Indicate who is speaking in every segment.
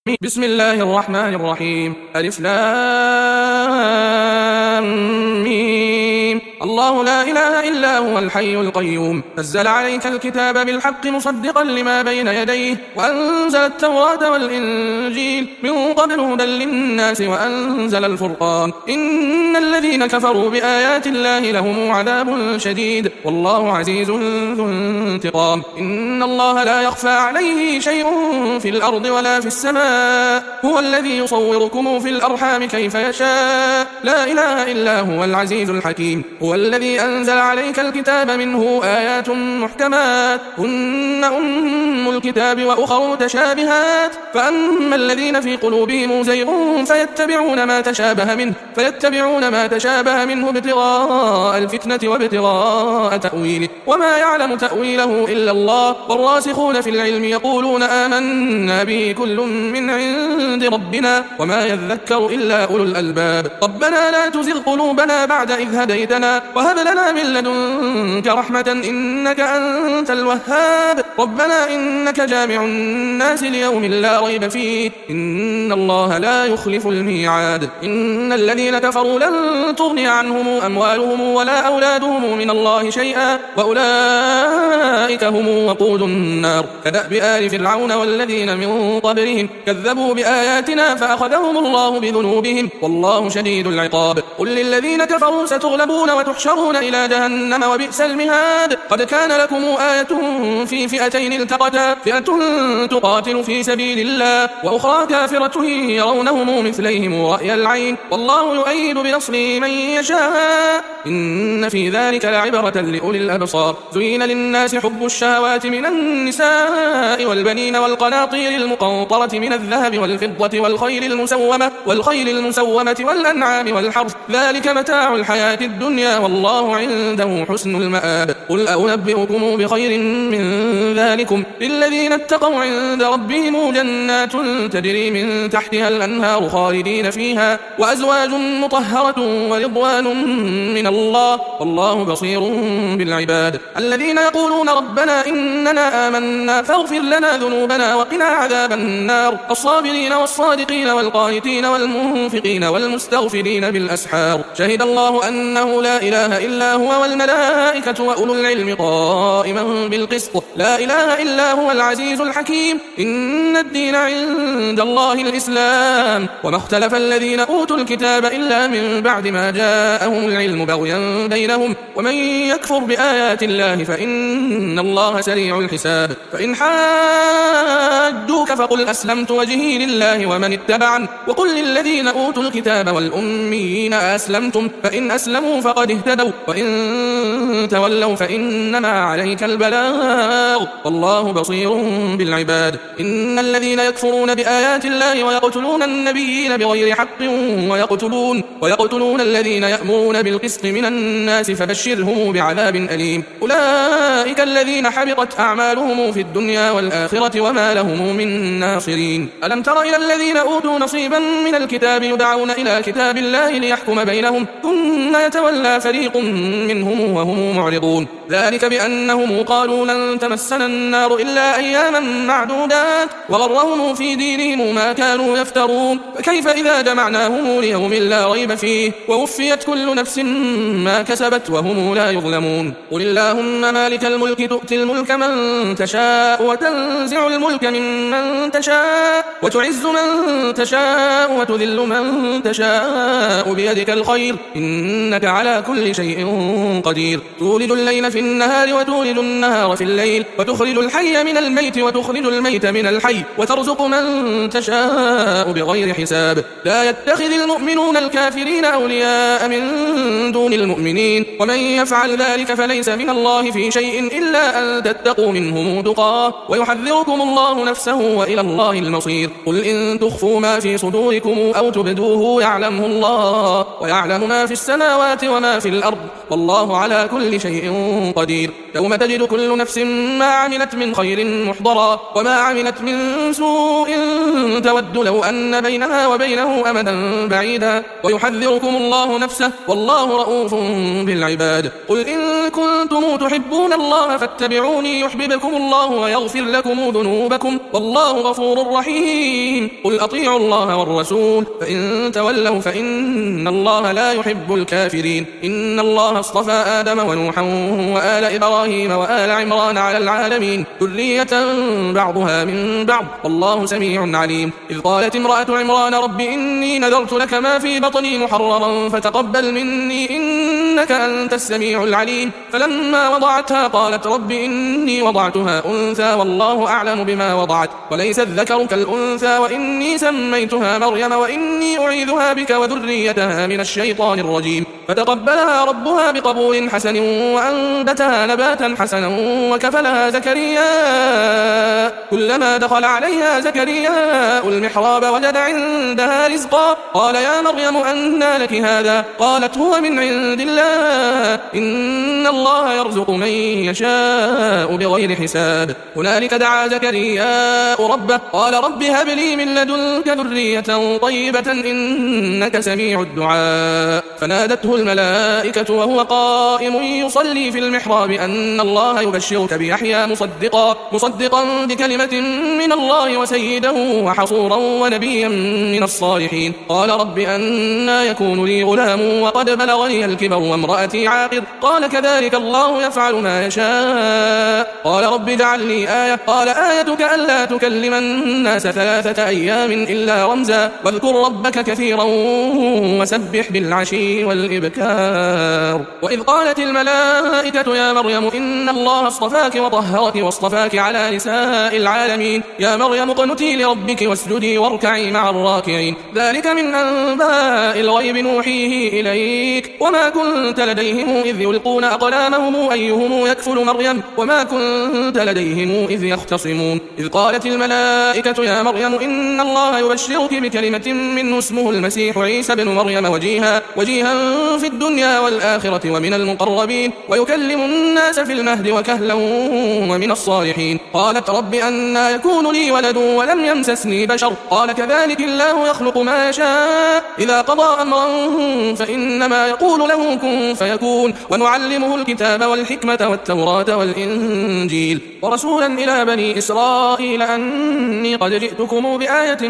Speaker 1: بسم الله الرحمن الرحيم. ألف لام ميم. الله لا إله إلا هو الحي القيوم. نزل عليك الكتاب بالحق مصدقا لما بين يديه وأنزل التوراة والإنجيل من قبل هدى للناس وأنزل الفرقان. إن الذين كفروا بآيات الله لهم عذاب شديد والله عزيز ذو انتقام. إن الله لا يخفى عليه شيء في الأرض ولا في السماء. هو الذي يصوركم في الأرحام كيف يشاء. لا إله إلا هو العزيز الحكيم. هو الذي أنزل عليك الكتاب منه آيات محكمات هن أم الكتاب وأخر متشابهات فأما الذين في قلوبهم زيغ فيتبعون ما تشابه منه ابتغاء الفتنة وابتغاء تأويله وما يعلم تأويله إلا الله والراسخون في العلم يقولون آمنا به كل من عند ربنا وما يذكر إلا أولو الألباب. ربنا لا تزغ قلوبنا بعد إذ هديتنا وهب لنا من لدنك رحمة إنك أنت الوهاب. ربنا إنك جامع الناس ليوم لا ريب فيه إن الله لا يخلف الميعاد. إن الذين كفروا لن تغني عنهم أموالهم ولا أولادهم من الله شيئا وأولئك هم وقود النار. كدأب آل فرعون والذين من قبلهم كذبوا بآياتنا فأخذهم الله بذنوبهم والله شديد العقاب. قل للذين كفروا ستغلبون وتحشرون إلى جهنم وبئس المهاد. قد كان لكم آية في فئتين التقتا فئة تقاتل في سبيل الله وأخرى كافرة يرونهم مثليهم رأي العين والله يؤيد بنصره من يشاء إن في ذلك لعبرة لأولي الأبصار. زين للناس حب الشهوات من النساء والبنين والقناطير المقنطرة من الذهب والفضة والخيل المسومة والأنعام والحرث ذلك متاع الحياة الدنيا والله عنده حسن المآب. قل أنبئكم بخير من ذلكم للذين اتقوا عند ربهم جنات تجري من تحتها الأنهار خالدين فيها وأزواج مطهرة ورضوان من الله والله بصير بالعباد. الذين يقولون ربنا إننا آمنا فاغفر لنا ذنوبنا وقنا عذاب النار. الصابرين والصادقين والقانتين والمنفقين والمستغفرين بالأسحار. شهد الله أنه لا إله إلا هو والملائكة وأولو العلم قائما بالقسط. لا إله إلا هو العزيز الحكيم. إن الدين عند الله الإسلام وما اختلف الذين أوتوا الكتاب إلا من بعد ما جاءهم العلم بغيا بينهم ومن يكفر بآيات الله فإن الله سريع الحساب. فإن حاجوك فقل أسلمت وجهي لله ومن اتبعن وقل للذين أوتوا الكتاب والأميين أسلمتم فإن أسلموا فقد اهتدوا وإن تولوا فإنما عليك البلاغ والله بصير بالعباد. إن الذين يكفرون بآيات الله ويقتلون النبيين بغير حق ويقتلون الذين يأمرون بالقسط من الناس فبشرهم بعذاب أليم. أولئك الذين حبطت أعمالهم في الدنيا والآخرة وما لهم من ناصرين. ألم تر إلى الذين أوتوا نصيبا من الكتاب يدعون إلى كتاب الله ليحكم بينهم ثم يتولى فريق منهم وهم معرضون. ذلك بأنهم قالوا لن تمسنا النار إلا أياما معدودات وغرهم في دينهم ما كانوا يفترون. فكيف إذا جمعناهم ليوم لا ريب فيه ووفيت كل نفس ما كسبت وهم لا يظلمون. قل اللهم مالك الملك تؤتي الملك من تشاء وتنزع الملك ممن تشاء وتعز من تشاء وتذل من تشاء بيدك الخير إنك على كل شيء قدير. تولد الليل في النهار وتولد النهار في الليل وتخرج الحي من الميت وتخرج الميت من الحي وترزق من تشاء بغير حساب. لا يتخذ المؤمنون الكافرين أولياء من دون المؤمنين ومن يفعل ذلك فليس من الله في شيء إلا أن تتقوا منهم تقاه ويحذركم الله نفسه وإلى الله المصير. قل إن تخفوا ما في صدوركم أو تبدوه يعلمه الله ويعلم ما في السماوات وما في الأرض والله على كل شيء قدير. يوم تجد كل نفس ما عملت من خير محضرا وما عملت من سوء تود لو أن بينها وبينه أمدا بعيدا ويحذركم الله نفسه والله رؤوف بالعباد. قل إن كنتم تحبون الله فاتبعوني يحببكم الله ويغفر لكم ذنوبكم والله غفور رحيم. قل أطيعوا الله والرسول فإن تولوا فإن الله لا يحب الكافرين. إن الله اصطفى آدم ونوحا وآل إبراهيم وآل عمران على العالمين ذرية بعضها من بعض والله سميع عليم. إذ قالت امرأة عمران رب إني نذرت لك ما في بطني محررا فتقبل مني إنك أنت السميع العليم. فلما وضعتها قالت رب إني وضعتها أنثى والله أعلم بما وضعت وليس الذكر كالأنثى وإني سميتها مريم وإني أعيذها بك وذريتها من الشيطان الرجيم. فتقبلها ربها بقبول حسن وأنبتها نباتا حسنا وكفلها زكريا كلما دخل عليها زكريا المحراب وجد عندها رزقا قال يا مريم أنى لك هذا قالت هو من عند الله إن الله يرزق من يشاء بغير حساب. هنالك دعا زكريا ربه قال رب هب لي من لدنك ذرية طيبة إنك سميع الدعاء. فنادته الملائكة وهو قائم يصلي في المحراب أن الله يبشرك بيحيى مصدقا بكلمة من الله وسيدا وحصورا ونبيا من الصالحين. قال رب أنى يكون لي غلام وقد بلغني الكبر وامرأتي عاقر قال كذلك الله يفعل ما يشاء. قال رب اجعل لي آية قال آيتك ألا تكلم الناس 3 أيام إلا رمزا واذكر ربك كثيرا وسبح بالعشي والإبكار. وإذ قالت الملائكة يا مريم إن الله اصطفاك وطهرك واصطفاك على نساء العالمين يا مريم اقنتي لربك واسجدي واركعي مع الراكعين. ذلك من أنباء الغيب نوحيه إليك وما كنت لديهم إذ يلقون أقلامهم أيهم يكفل مريم وما كنت لديهم إذ يختصمون. إذ قالت الملائكة يا مريم إن الله يبشرك بكلمة منه اسمه المسيح عيسى بن مريم وجيها في الدنيا والآخرة ومن المقربين ويكلم الناس في المهد وكهلا ومن الصالحين. قالت رب أنى يكون لي ولد ولم يمسسني بشر قال كذلك الله يخلق ما يشاء إذا قضى أمرا فإنما يقول له كن فيكون. ونعلمه الكتاب والحكمة والتوراة والإنجيل ورسولا إلى بني إسرائيل أني قد جئتكم بآية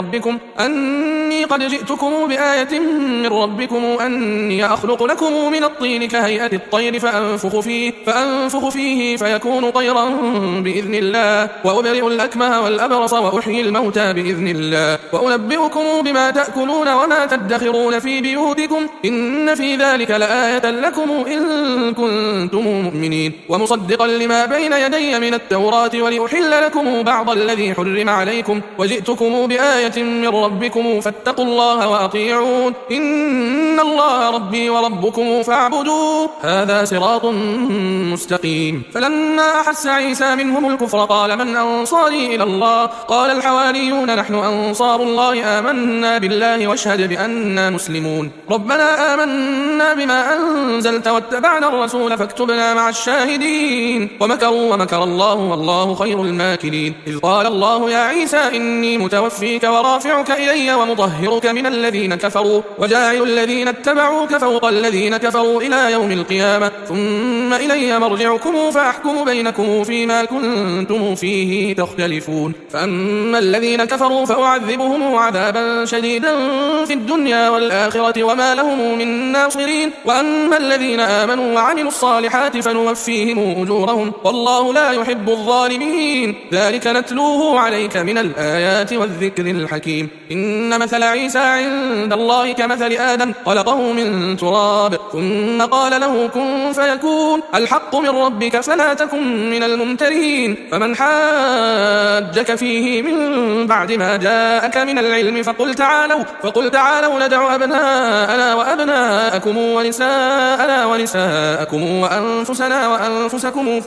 Speaker 1: من ربكم أني أخلق لكم من الطين كهيئة الطير فأنفخ فيه فيكون طيرا بإذن الله وأبرئ الأكمه والأبرص وأحيي الموتى بإذن الله وأنبئكم بما تأكلون وما تدخرون في بيوتكم إن في ذلك لآية لكم إن كنتم مؤمنين. ومصدقا لما بين يدي من التوراة ولأحل لكم بعض الذي حرم عليكم وجئتكم بآية من ربكم فاتقوا الله وأطيعون إن الله ربي وربكم فاعبدوه هذا صراط مستقيم. فلما أحس عيسى منهم الكفر قال من أنصاري إلى الله قال الحواريون نحن أنصار الله آمنا بالله واشهد بأننا مسلمون. ربنا آمنا بما أنزلت واتبعنا الرسول فاكتبنا مع الشاهدين. ومكروا ومكر الله والله خير الماكرين. إذ قال الله يا عيسى إني متوفيك ورافعك إلي ومطهرك من الذين كفروا وجاعل الذين اتبعوك فوق الذين كفروا إلى يوم القيامة ثم إلي مرجعكم فأحكم بينكم فيما كنتم فيه تختلفون. فأما الذين كفروا فأعذبهم عذابا شديدا في الدنيا والآخرة وما لهم من ناصرين. وأما الذين آمنوا وعملوا الصالحات فنوفيهم أجورهم والله لا يحب الظالمين. ذلك نتلوه عليك من الآيات والذكر الحكيم. إن مثل عيسى عند الله كمثل آدم خلقه من تراب ثم قال له كن فيكون الحق من ربك فلا تكن من الممترين. فمن حاجك فيه من بعد ما جاءك من العلم فقل تعالوا ندع أبناءنا وأبناءكم ونساءنا ونساءكم وأنفسنا وأنفسكم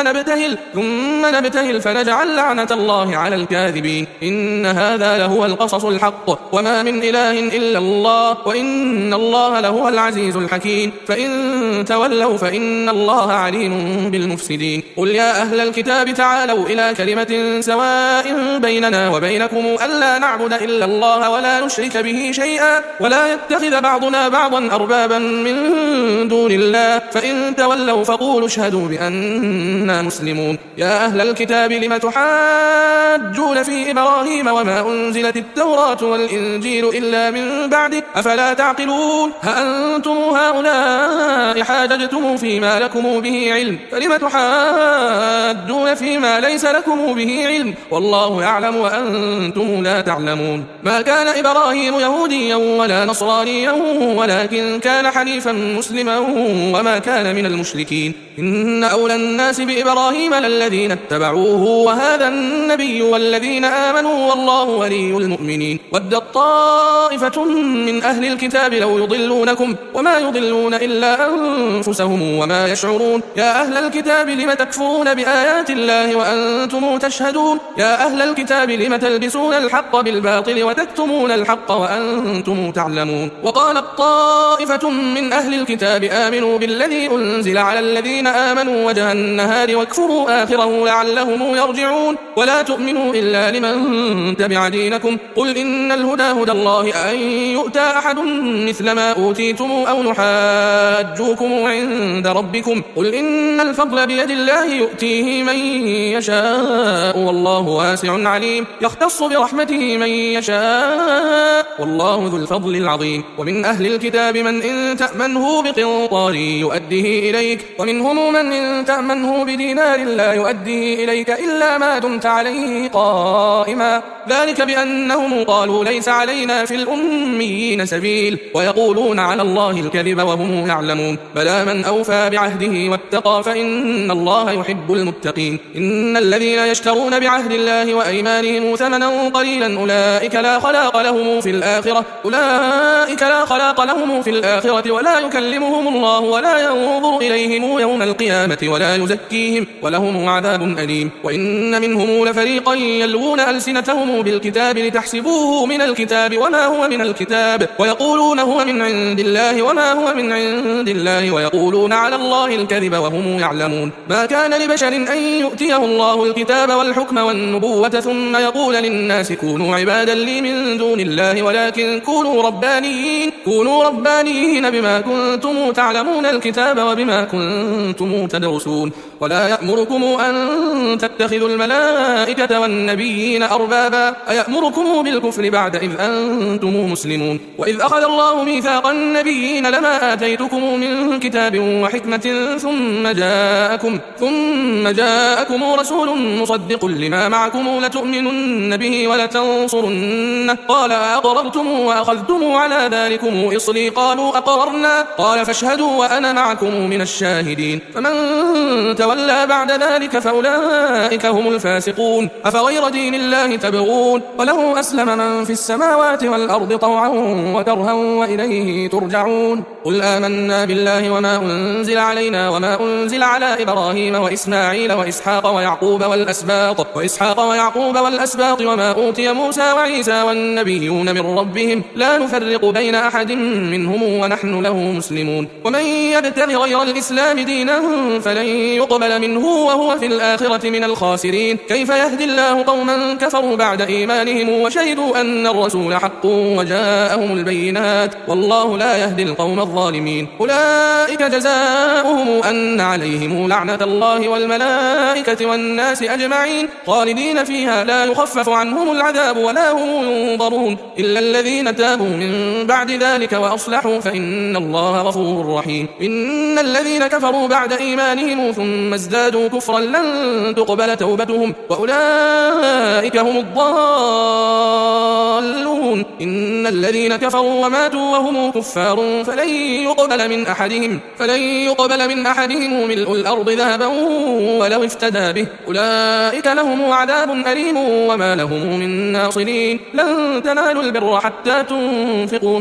Speaker 1: ثم نبتهل فنجعل لعنة الله على الكاذبين. إن هذا لهو القصص الحق وما من إله إلا الله وإن الله لهو العزيز الحكيم. فإن تولوا فإن الله عليم بالمفسدين. قل يا أهل الكتاب تعالوا إلى كلمة سواء بيننا وبينكم ألا نعبد إلا الله ولا نشرك به شيئا ولا يتخذ بعضنا بعضا أربابا من دون الله فإن تولوا فقولوا اشهدوا بأننا مسلمون. يا أهل الكتاب لم تحاجون في إبراهيم وما أنزلت التوراة والإنجيل إلا من بعده أفلا تعقلون. هأنتم هؤلاء حاججتم فيما لكم به علم فلم تحاجون فيما ليس لكم به علم والله يعلم وأنتم لا تعلمون. ما كان إبراهيم يهوديا ولا نصرانيا ولكن كان حنيفا مسلما وما كان من المشركين. إن أولى الناس بإبراهيم للذين اتبعوه وهذا النبي والذين آمنوا والله ولي المؤمنين. ودت طائفة من أهل الكتاب لو يضلونكم وما يضلون إلا أنفسهم وما يشعرون. يا أهل الكتاب لم تكفرون بآيات الله وأنتم تشهدون. يا أهل الكتاب لم تلبسون الحق بالباطل وتكتمون الحق وأنتم تعلمون. وقالت طائفة من أهل الكتاب آمنوا بالذي أنزل على الذين آمنوا وجه النهار واكفروا آخره لعلهم يرجعون. ولا تؤمنوا إلا لمن تبع دينكم قل إن الهدى هدى الله أن يؤتى أحد مثل ما أوتيتم أو نحاجوكم عند ربكم قل إن الفضل بيد الله يؤتيه من يشاء والله واسع عليم. يختص برحمته من يشاء والله ذو الفضل العظيم. ومن أهل الكتاب من إن تأمنه بقنطار يؤديه إليك ومنهم من إن تأمنه بدينار لا يؤديه إليك إلا ما دمت عليه قائما ذلك بأنهم قالوا ليس علينا في الأميين سبيل ويقولون على الله الكذب وهم يعلمون. بلى من أوفى بعهده واتقى فإن الله يحب المتقين. إن الذين يشترون بعهد الله وأيمانهم ثمنا قليلا أولئك لا خلاق لهم في الآخرة ولا يكلمهم الله ولا ينظر إليهم يوم القيامة ولا يزكيهم ولهم عذاب أليم. وإن منهم لفريقا يلوون ألسنتهم بالكتاب لتحسبوه من الكتاب وما هو من الكتاب ويقولون هو من عند الله وما هو من عند الله ويقولون على الله الكذب وهم يعلمون. ما كان لبشر أن يؤتيه الله الكتاب والحكم والنبوة ثم يقول للناس كونوا عبادا لي من دون الله ولكن كونوا ربانيين بما كنتم تعلمون الكتاب وبما كنتم تدرسون. ولا يأمركم أن تتخذوا الملائكة والنبيين أربابا أيأمركم بالكفر بعد إذ أنتم مسلمون. وإذ أخذ الله ميثاق النبيين لما آتيتكم من كتاب وحكمة ثم جاءكم رسول مصدق لما معكم لتؤمنن به ولتنصرنه قال أقررتم وأخذتم على ذلكم إصري قالوا أقررنا قال فاشهدوا وأنا معكم من الشاهدين. فمن تولى بعد ذلك فأولئك هم الفاسقون. أفغير دين الله تبغون وله أسلم من في السماوات والأرض طوعا وكرها وإليه ترجعون. قل آمنا بالله وما أنزل علينا وما أنزل على إبراهيم وإسماعيل وإسحاق ويعقوب والأسباط وما أوتي موسى وعيسى والنبيون من ربهم لا نفرق بين أحد منهم ونحن له مسلمون. ومن يبتغ غير الإسلام دينا فلن يقبل منه وهو في الآخرة من الخاسرين. كيف يهدي الله قوما كفروا بعد إيمانهم وشهدوا أن الرسول حق وجاءهم البينات والله لا يهدي القوم الظالمين. أولئك جزاؤهم أن عليهم لعنة الله والملائكة والناس أجمعين خالدين فيها لا يخفف عنهم العذاب ولا هم ينظرون إلا الذين تابوا من بعد ذلك وأصلحوا فإن الله غفور رحيم. إن الذين كفروا بعد إيمانهم ثم ازدادوا كفرا لن تقبل توبتهم وأولئك هم الضالون. يعملون إن الذين كفروا وماتوا وهم كفار فلن يقبل من أحدهم ملء الأرض ذهبا ولو افتدى به أولئك لهم عذاب أليم وما لهم من ناصرين لن تنالوا البر حتى تنفقوا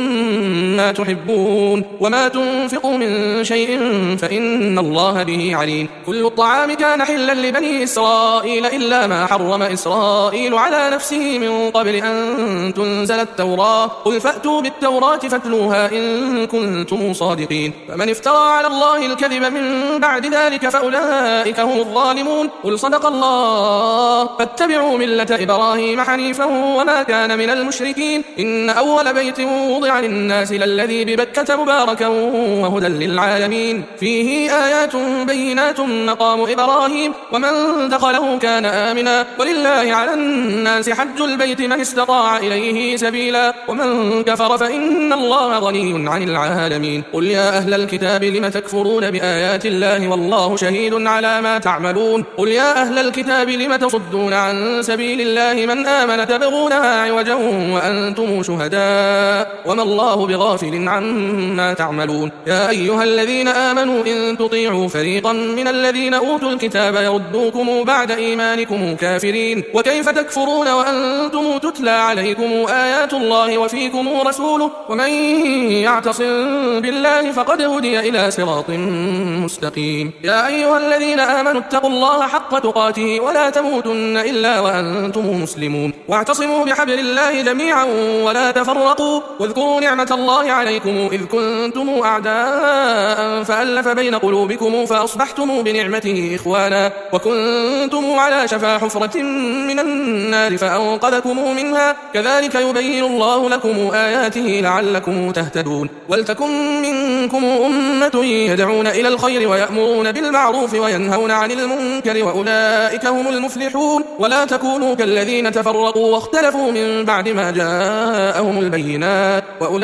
Speaker 1: مما تحبون وما تنفقوا من شيء فإن الله به عليم كل الطعام كان حلا لبني إسرائيل إلا ما حرم إسرائيل على نفسه من قبل أن تنزل التوراة قل فأتوا بالتوراة فاتلوها إن كنتم صادقين فمن افترى على الله الكذب من بعد ذلك فأولئك هم الظالمون قل صدق الله فاتبعوا ملة إبراهيم حنيفا وما كان من المشركين إن أول بيت وضع للناس للذي ببكة مباركا وهدى للعالمين فيه آيات بينات مقام إبراهيم ومن دخله كان آمنا ولله على الناس حج البيت من استطاع إليه سبيلا ومن كفر فإن الله غني عن العالمين قل يا أهل الكتاب لم تكفرون بآيات الله والله شهيد على ما تعملون قل يا أهل الكتاب لم تصدون عن سبيل الله من آمن تبغونها عوجا وأنتم شهداء وما الله بغافل عما تعملون يا أيها الذين آمنوا إن تطيعوا فريقا من الذين أوتوا الكتاب يردوكم بعد إيمانكم كافرين وكيف تكفرون وأنتم تتلى عليكم آيات الله وفيكم رسوله ومن يعتصم بالله فقد هدي إلى صراط مستقيم يا أيها الذين آمنوا اتقوا الله حق تقاته ولا تموتن إلا وأنتم مسلمون واعتصموا بحبل الله جميعا ولا تفرقوا واذكروا نعمة الله عليكم إذ كنتم أعداء فألف بين قلوبكم فأصبحتم بنعمته إخوانا وكنتم على شفا حفرة من النار فأنقذكم منها كذلك يبين الله لكم آياته لعلكم تهتدون ولتكن منكم أمة يدعون إلى الخير ويأمرون بالمعروف وينهون عن المنكر وأولئك هم المفلحون ولا تكونوا كالذين تفرقوا واختلفوا من بعد ما جاءهم البينات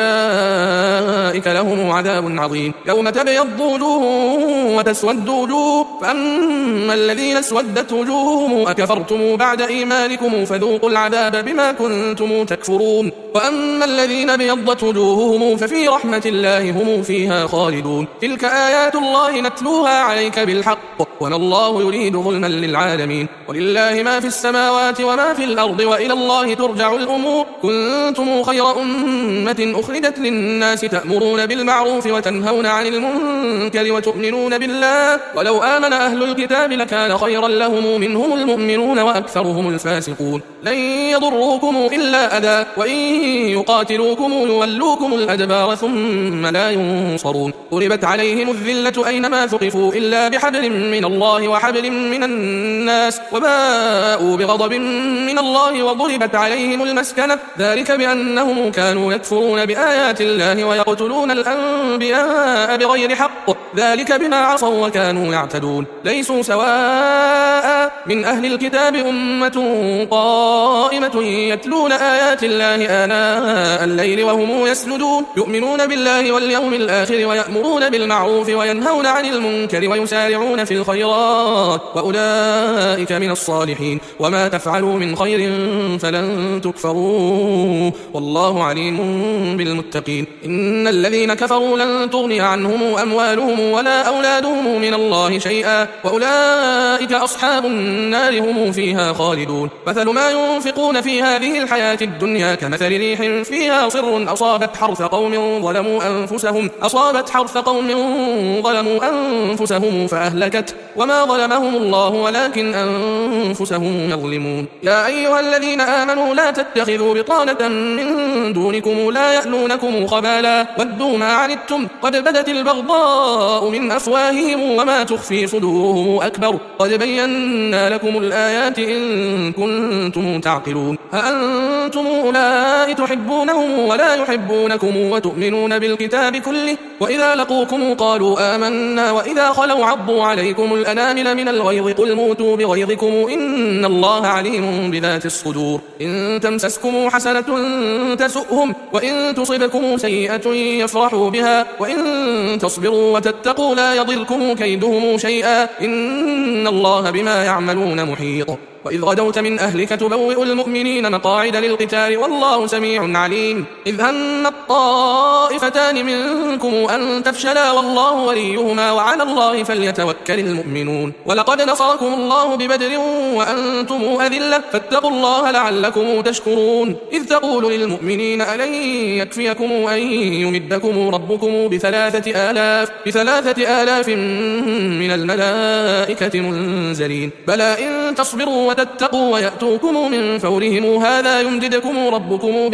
Speaker 1: وأولئك لهم عذاب عظيم يوم تبيض وجوه وتسود وجوه فأما الذين اسودت وجوههم أكفرتم بعد إيمانكم فذوقوا العذاب بما كنتم تكفرون وأما الذين ابيضت وجوههم ففي رحمة الله هم فيها خالدون تلك آيات الله نتلوها عليك بالحق وما الله يريد ظلما للعالمين ولله ما في السماوات وما في الأرض وإلى الله ترجع الأمور كنتم خير أمة أخرجت للناس تأمرون بالمعروف وتنهون عن المنكر وتؤمنون بالله ولو آمن أهل الكتاب لكان خيرا لهم منهم المؤمنون وأكثرهم الفاسقون لن يضروكم إلا أذى وإن يقاتلوكم يولوكم الأدبار ثم لا ينصرون ضربت عليهم الذلة أينما ثقفوا إلا بحبل من الله وحبل من الناس وباءوا بغضب من الله وضربت عليهم المسكنة ذلك بأنهم كانوا يكفرون بآيات الله ويقتلون الأنبياء بغير حق ذلك بما عصوا وكانوا يعتدون ليسوا سواء من أهل الكتاب أمة قائمة يتلون آيات الله آناء الليل وهم يسجدون يؤمنون بالله واليوم الآخر ويأمرون بالمعروف وينهون عن المنكر ويسارعون في الخيرات وأولئك من الصالحين وما تفعلوا من خير فلن تكفروه والله عليم بالمتقين إن الذين كفروا لن تغني عنهم أموالهم ولا أولادهم من الله شيئا وأولئك أصحاب النار هم فيها خالدون مثل ما ينفقون في هذه الحياة الدنيا كمثل ريح فيها صر أصابت حرث قوم ظلموا أنفسهم فأهلكت وما ظلمهم الله ولكن أنفسهم يظلمون يا أيها الذين آمنوا لا تتخذوا بطانة من دونكم لا يألونكم خبالا ودوا ما عنتم قد بدت البغضاء من أفواههم وما تخفي صدورهم أكبر قد بينا لكم الآيات إن كنتم تعقلون أأنتم أولئك تحبونهم ولا يحبونكم وتؤمنون بالكتاب كله وإذا لقوكم قالوا آمنا وإذا خلوا عضوا عليكم الأنامل من الغيظ قل موتوا بغيظكم إن الله عليم بذات الصدور إن تمسسكم حسنة تسؤهم وإن تصبكم سيئة يفرحوا بها وإن تصبروا وتتقوا لا يضركم كيدهم شيئا إن الله بما يعملون محيط وإذ غدوت من أهلك تبوئ المؤمنين مقاعد للقتال والله سميع عليم إذ هم الطائفتان منكم أن تفشلا والله وليهما وعلى الله فليتوكل المؤمنون ولقد نصركم الله ببدر وأنتم أذلة فاتقوا الله لعلكم تشكرون إذ تقول للمؤمنين ألن يكفيكم أن يمدكم ربكم بثلاثة آلاف من الملائكة منزلين بلى إن تصبروا وتتقوا ويأتوكم من فورهم هذا يمددكم ربكم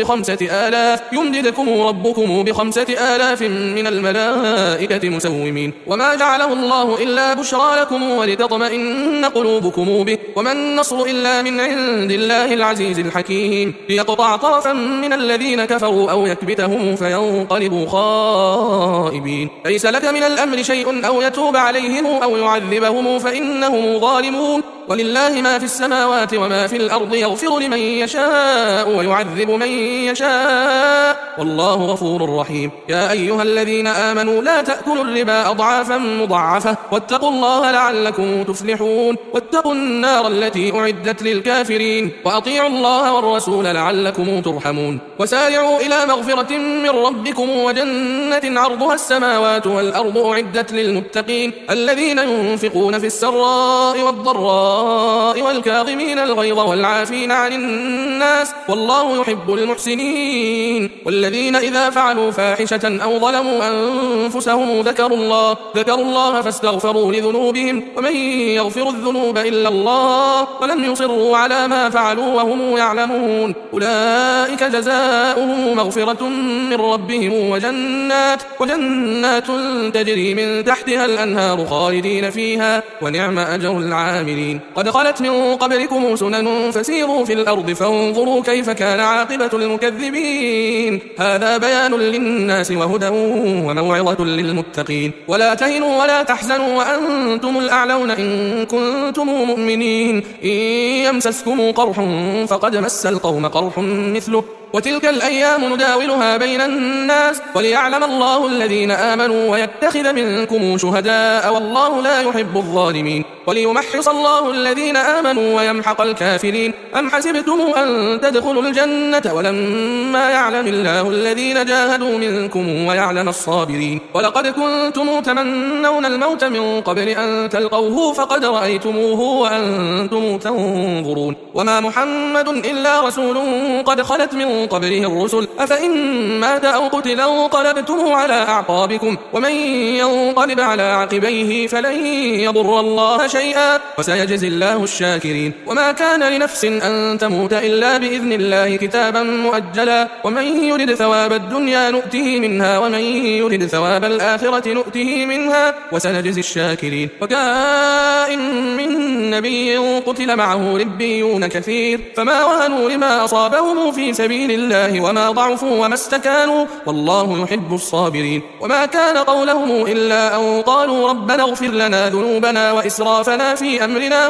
Speaker 1: بخمسة آلاف من الملائكة مسومين وما جعله الله إلا بشرى لكم ولتطمئن قلوبكم به وما النصر إلا من عند الله العزيز الحكيم ليقطع طرفا من الذين كفروا أو يكبتهم فينقلبوا خائبين ليس لك من الأمر شيء أو يتوب عليهم أو يعذبهم فإنهم ظالمون ولله ما في السماوات وما في الأرض يغفر لمن يشاء ويعذب من يشاء والله غفور رحيم يا أيها الذين آمنوا لا تأكلوا الربا أضعافا مضاعفة واتقوا الله لعلكم تفلحون واتقوا النار التي أعدت للكافرين وأطيعوا الله والرسول لعلكم ترحمون وسارعوا إلى مغفرة من ربكم وجنة عرضها السماوات والأرض أعدت للمتقين الذين ينفقون في السراء والضراء والكاظمين الغيظ والعافين عن الناس والله يحب المحسنين والذين إذا فعلوا فاحشة أو ظلموا أنفسهم ذكروا الله فاستغفروا لذنوبهم ومن يغفر الذنوب إلا الله ولم يصروا على ما فعلوا وهم يعلمون أولئك جزاؤهم مغفرة من ربهم وجنات تجري من تحتها الأنهار خالدين فيها ونعم أجر العاملين قد خلت من قبلكم سنن فسيروا في الأرض فانظروا كيف كان عاقبة المكذبين هذا بيان للناس وهدى وموعظة للمتقين ولا تهنوا ولا تحزنوا وأنتم الأعلون إن كنتم مؤمنين إن يمسسكم قرح فقد مس القوم قرح مثله وتلك الأيام نداولها بين الناس وليعلم الله الذين آمنوا ويتخذ منكم شهداء والله لا يحب الظالمين وليمحص الله الذين آمنوا ويمحق الكافرين أم حسبتم أن تدخلوا الجنة ولما يعلم الله الذين جاهدوا منكم ويعلم الصابرين ولقد كنتم تمنون الموت من قبل أن تلقوه فقد رأيتموه وأنتم تنظرون وما محمد إلا رسول قد خلت من قبله الرسل أفإن مات أو قتل انقلبتم على أعقابكم ومن ينقلب على عقبيه فلن يضر الله شيئا وسيجزي الله الشاكرين وما كان لنفس أن تموت إلا بإذن الله كتابا مؤجلا ومن يرد ثواب الدنيا نؤته منها ومن يرد ثواب الآخرة نؤته منها وسنجزي الشاكرين وكائن من نبي قتل معه ربيون كثير فما وهنوا لما أصابهم في سبيل الله وما ضعفوا وما استكانوا والله يحب الصابرين وما كان قولهم إلا أن قالوا ربنا اغفر لنا ذنوبنا وإسرافنا في أمرنا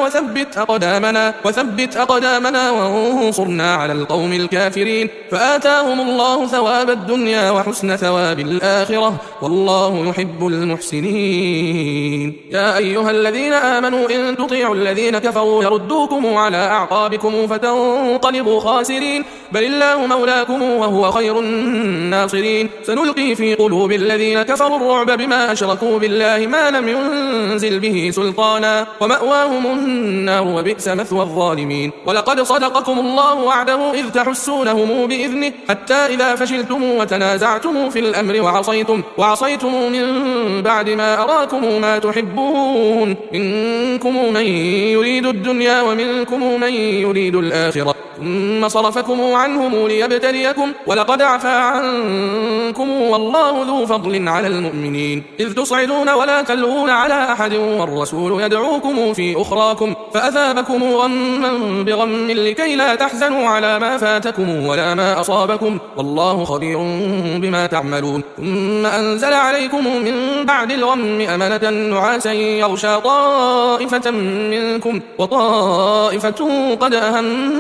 Speaker 1: وثبت أقدامنا وانصرنا على القوم الكافرين فآتاهم الله ثواب الدنيا وحسن ثواب الآخرة والله يحب المحسنين يا أيها الذين آمنوا إن تطيعوا الذين كفروا يردوكم على أعقابكم فتنقلبوا خاسرين بل الله مولاكم وهو خير الناصرين سنلقي في قلوب الذين كفروا الرعب بما أشركوا بالله ما لم ينزل به سلطانا ومأواهم النار وبئس مثوى الظالمين ولقد صدقكم الله وعده إذ تحسونهم بإذنه حتى إذا فشلتم وتنازعتم في الأمر وعصيتم من بعد ما أراكم ما تحبون منكم من يريد الدنيا ومنكم من يريد الآخرة ثم صرفكم عنهم ليبتليكم ولقد عفا عنكم والله ذو فضل على المؤمنين إذ تصعدون ولا تلوون على أحد والرسول يدعوكم في أخراكم فأثابكم غما بغم لكي لا تحزنوا على ما فاتكم ولا ما أصابكم والله خبير بما تعملون ثم أنزل عليكم من بعد الغم أمنة نعاسا يغشى طائفة منكم وطائفة قد أهمتهم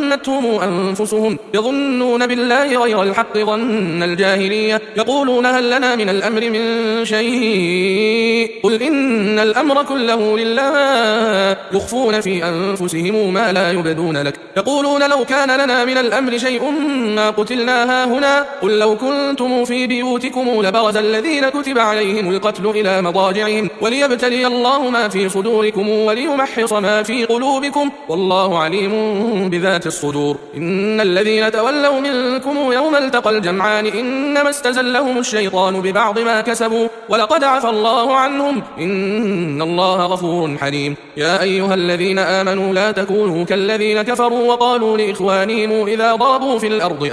Speaker 1: أنفسهم يظنون بالله غير الحق ظن الجاهلية يقولون هل لنا من الأمر من شيء قل إن الأمر كله لله يخفون في أنفسهم ما لا يبدون لك يقولون لو كان لنا من الأمر شيء ما قتلنا هاهنا قل لو كنتم في بيوتكم لبرز الذين كتب عليهم القتل إلى مضاجعهم وليبتلي الله ما في صدوركم وليمحص ما في قلوبكم والله عليم بذات الصدور إن الذين تولوا منكم يوم التقى الجمعان إنما استزلهم الشيطان ببعض ما كسبوا ولقد عفى الله عنهم إن الله غفور حليم يا أيها الذين آمنوا لا تكونوا كالذين كفروا وقالوا لإخوانهم إذا ضربوا في الأرض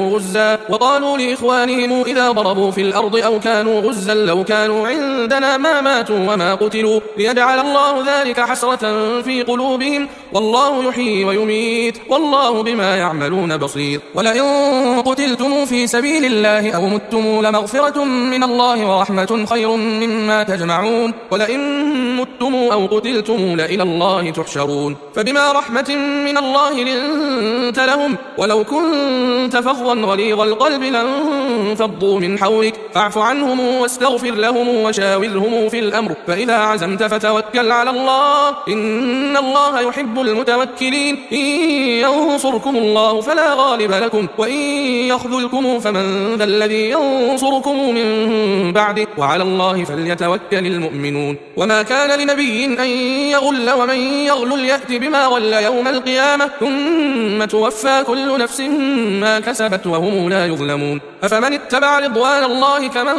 Speaker 1: أو كانوا غزا لو كانوا عندنا ما ماتوا وما قتلوا ليجعل الله ذلك حسرة في قلوبهم والله يحيي ويميت والله بما يعملون بصير ولئن قتلتم في سبيل الله أو متم لمغفرة من الله ورحمة خير مما تجمعون ولئن متم أو قتلتم لإلى الله تحشرون فبما رحمة من الله لنت لهم ولو كنت فظا غليظ القلب لانفضوا من حولك فاعف عنهم واستغفر لهم وشاورهم في الأمر فإذا عزمت فتوكل على الله إن الله يحب المتوكلين إن ينصركم الله فلا غالب لكم وإن يخذلكم فمن ذا الذي ينصركم من بعده وعلى الله فليتوكل المؤمنون وما كان لنبي أن يغل ومن يغل يأت بما غل يوم القيامة ثم توفى كل نفس ما كسبت وهم لا يظلمون أفمن اتبع رضوان الله كمن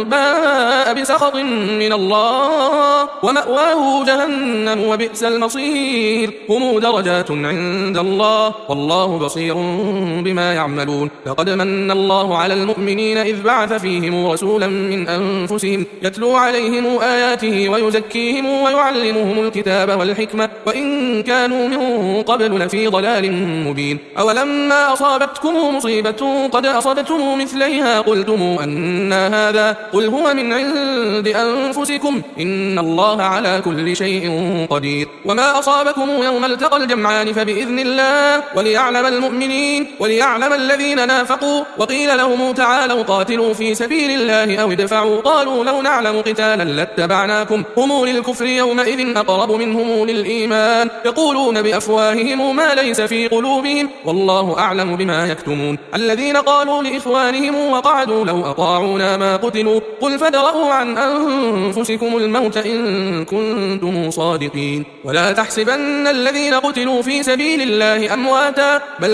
Speaker 1: باء بسخط من الله ومأواه جهنم وبئس المصير هم درجات عند الله والله بصير بما يعملون لقد من الله على المؤمنين إذ بعث فيهم رسولا من أنفسهم يتلو عليهم آياته ويزكيهم ويعلمهم الكتاب والحكمة وإن كانوا من قبل لفي ضلال مبين أولما أصابتكم مصيبة قد أصبتم مثليها قلتم أن هذا قل هو من عند أنفسكم إن الله على كل شيء قدير وما أصابكم يوم التقى الجمعان فبإذن الله وليعلم المؤمنين وليعلم الذين نافقوا وقيل لهم تعالوا قاتلوا في سبيل الله أو ادفعوا قالوا لو نعلم قتالا لاتبعناكم هم للكفر يومئذ أقرب منهم للإيمان يقولون بأفواههم ما ليس في قلوبهم والله أعلم بما يكتمون الذين قالوا لإخوانهم وقعدوا لو أطاعونا ما قتلوا قل فادرءوا عن أنفسكم الموت إن كنتم صادقين ولا تحسبن الذين قتلوا في سبيل الله أمواتا بل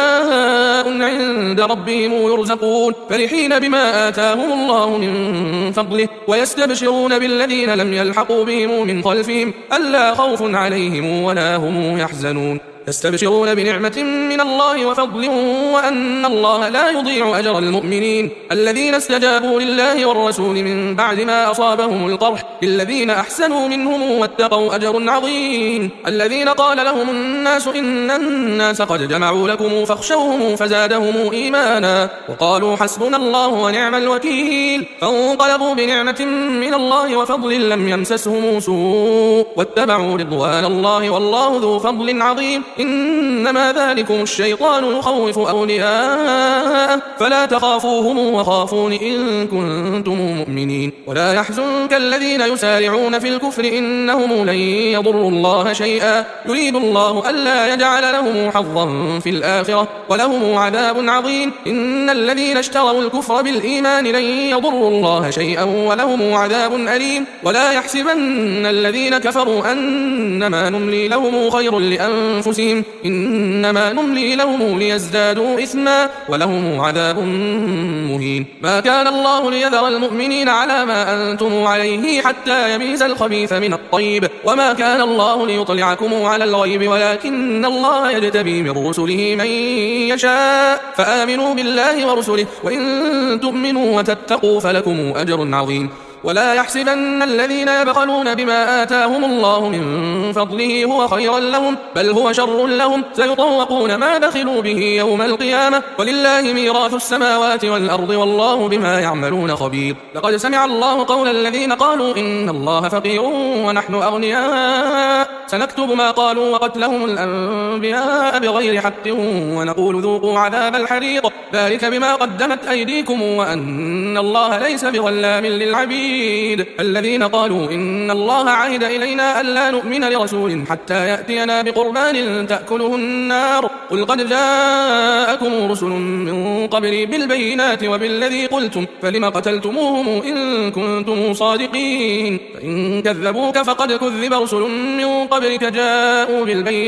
Speaker 1: أحياء عند ربهم يرزقون فرحين بما آتاهم الله من فضله ويستبشرون بالذين لم يلحقوا بهم من خلفهم ألا خوف عليهم ولا هم يحزنون يستبشرون بنعمة من الله وفضل وأن الله لا يضيع أجر المؤمنين الذين استجابوا لله والرسول من بعد ما أصابهم القرح للذين أحسنوا منهم واتقوا أجر عظيم الذين قال لهم الناس إن الناس قد جمعوا لكم فاخشوهم فزادهم إيمانا وقالوا حسبنا الله ونعم الوكيل فانقلبوا بنعمة من الله وفضل لم يمسسهم سوء واتبعوا رضوان الله والله ذو فضل عظيم إنما ذلكم الشيطان يخوف أولياءه فلا تخافوهم وخافون إن كنتم مؤمنين ولا يحزنك الذين يسارعون في الكفر إنهم لن يضروا الله شيئا يريد الله ألا يجعل لهم حظا في الآخرة ولهم عذاب عظيم إن الذين اشتروا الكفر بالإيمان لن يضروا الله شيئا ولهم عذاب أليم ولا يحسبن الذين كفروا أنما نملي لهم خير لأنفسهم إنما نملي لهم ليزدادوا إثما ولهم عذاب مهين ما كان الله ليذر المؤمنين على ما أنتم عليه حتى يميز الخبيث من الطيب وما كان الله ليطلعكم على الغيب ولكن الله يجتبي من رسله من يشاء فآمنوا بالله ورسله وإن تؤمنوا وتتقوا فلكم أجر عظيم ولا يحسبن الذين يبخلون بما آتاهم الله من فضله هو خيرا لهم بل هو شر لهم سيطوقون ما بخلوا به يوم القيامة ولله ميراث السماوات والأرض والله بما يعملون خبير. لقد سمع الله قول الذين قالوا إن الله فقير ونحن أغنياء سنكتب ما قالوا وقتلهم الأنبياء بغير حق ونقول ذوقوا عذاب الحريق ذلك بما قدمت أيديكم وأن الله ليس بظلام للعبيد. الذين قالوا إن الله عهد إلينا ألا نؤمن لرسول حتى يأتينا بقربان تأكله النار قل قد جاءكم رسل من قبلي بالبينات وبالذي قلتم فلم قتلتموهم إن كنتم صادقين فإن كذبوك فقد كذب رسل من قبلك جاءوا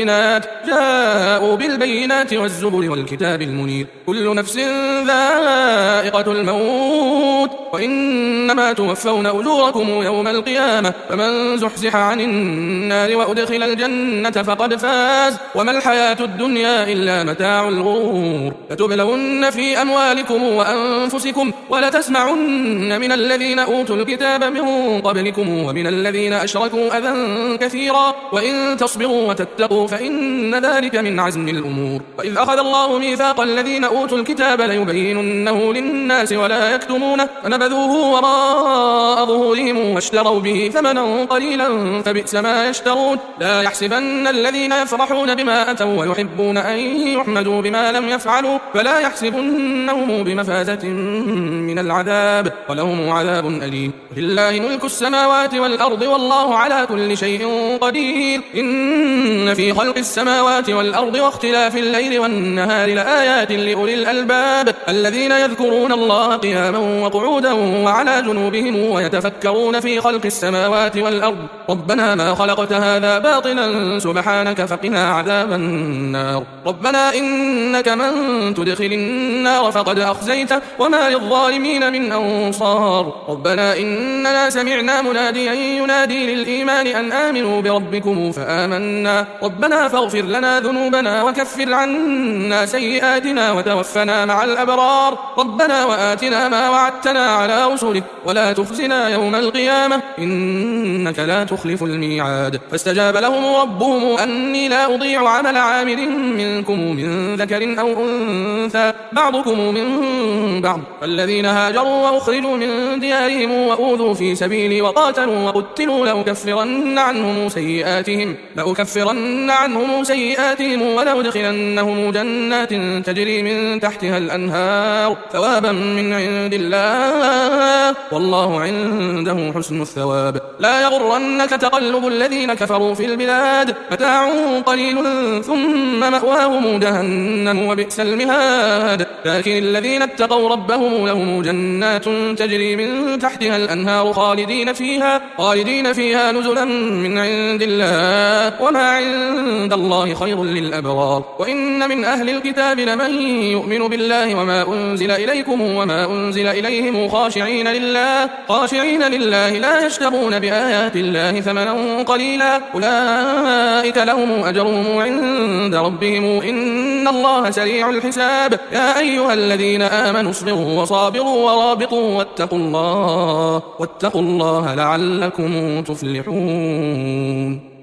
Speaker 1: بالبينات والزبر والكتاب المنير كل نفس ذائقة الموت وإنما توفون أجوركم يوم القيامة فمن زحزح عن النار وأدخل الجنة فقد فاز وما الحياة الدنيا إلا متاع الغرور. لتبلون في أموالكم وأنفسكم ولتسمعن من الذين أوتوا الكتاب من قبلكم ومن الذين أشركوا أذى كثيرا وإن تصبروا وتتقوا فإن ذلك من عزم الأمور. وإذ أخذ الله ميثاق الذين أوتوا الكتاب ليبيننه للناس ولا يكتمونه فنبذوه وراء ظهورهم واشتروا به ثمنا قليلا فبئس ما يشترون. لا يحسبن الذين يفرحون بما أتوا ويحبون أن يحمدوا بما لم يفعلوا فلا يحسبنهم بمفازة من العذاب ولهم عذاب أليم. لله ملك السماوات والأرض والله على كل شيء قدير. إن في خلق السماوات والأرض واختلاف الليل والنهار لآيات لأولي الألباب الذين يذكرون الله قياما وقعودا وعلى جنوبهم ويتفكرون في خلق السماوات والأرض ربنا ما خلقت هذا باطلا سبحانك فقنا عذاب النار. ربنا إنك من تدخل النار فقد أخزيته وما للظالمين من أنصار. ربنا إننا سمعنا مناديا ينادي للإيمان أن آمنوا بربكم فآمنا ربنا فاغفر لنا ذنوبنا وكفر عنا سيئاتنا وتوفنا مع الأبرار. ربنا وآتنا ما وعدتنا على رسلك ولا تخزنا يوم القيامة إنك لا تخلف الميعاد. فاستجاب لهم ربهم أني لا أضيع عمل عامل منكم من ذكر أو أنثى بعضكم من بعض فالذين هاجروا وأخرجوا من ديارهم وأوذوا في سبيلي وقاتلوا وقتلوا لأكفرن عنهم سيئاتهم ولأدخلنهم جنات تجري من تحتها الأنهار ثوابا من عند الله والله عنده حسن الثواب. لا يغرنك تقلب الذين كفروا في البلاد متاع قليل ثم مأواهم جهنم وبئس المهاد. لكن الذين اتقوا ربهم لهم جنات تجري من تحتها الأنهار خالدين فيها نزلا من عند الله وما عند الله خير للأبرار. وإن من أهل الكتاب لمن يؤمن بالله وما أنزل إليكم وما أنزل إليهم خاشعين لله لا يشترون بآيات الله ثمنا قليلا أولئك لهم أجرهم عند ربهم إن الله سريع الحساب. يا أيها الذين آمنوا اصبروا وصابروا ورابطوا واتقوا الله لعلكم تفلحون.